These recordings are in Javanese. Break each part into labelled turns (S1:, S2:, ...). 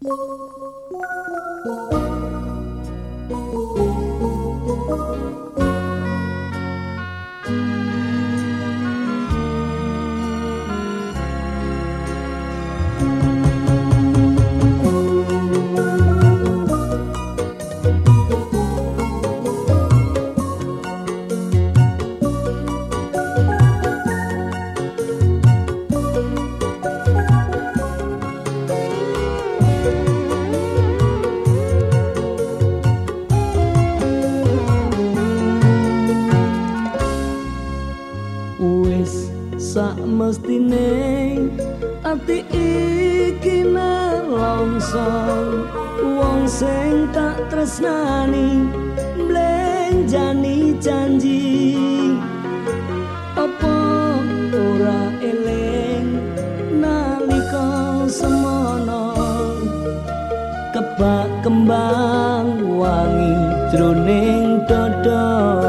S1: Sak mestine ati iki nelongso wong sing tak tresnani mblenjani janji apa ora eling nalika semono kebak kembang wangi jroning dada.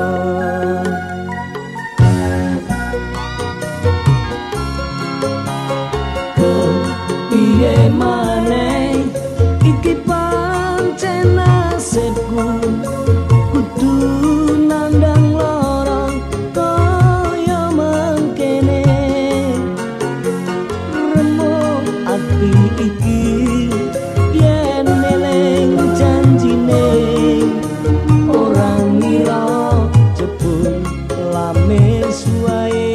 S1: Piye maneh iki pancen nasibku kudu nandang lara kaya mangkene remuk ati iki yen eling janjine ora ngira jebul lames wae.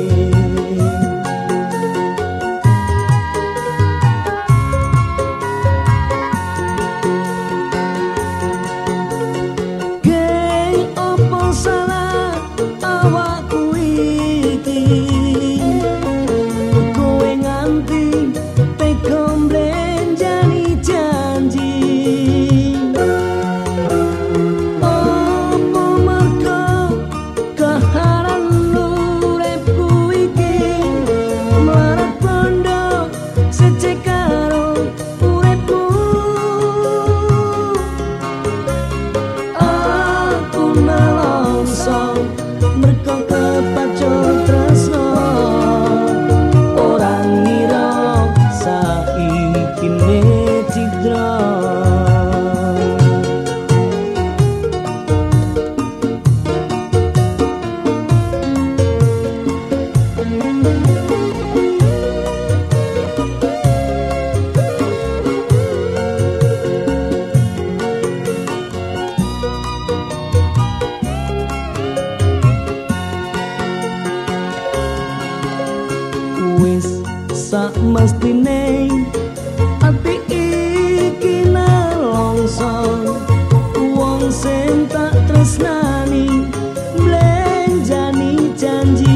S1: Sak mestine ati iki nelongso wong sing tak tresnani mblenjani janji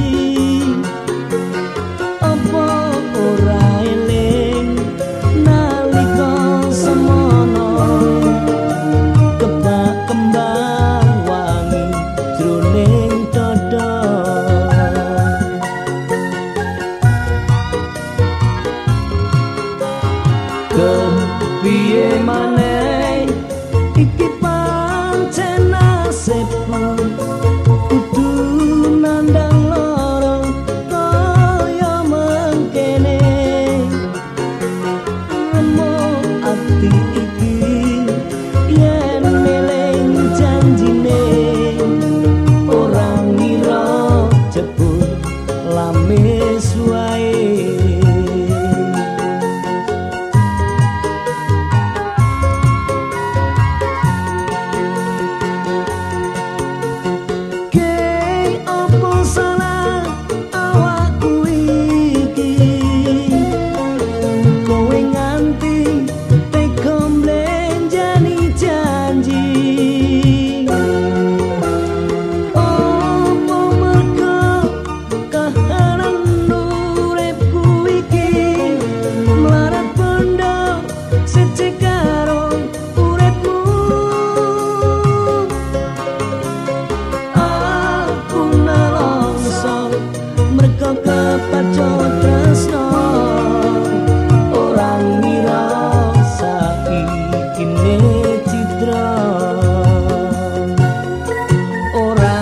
S1: apa ora eling nalika semono kebak kembang wangi jroning dada. Piye maneh iki pancen nasibku kudu nandang lara kaya mangkene remuk ati iki yen eling janjine ora ngira jebul lames wae.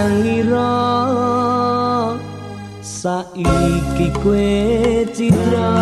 S1: Saiki kowe citra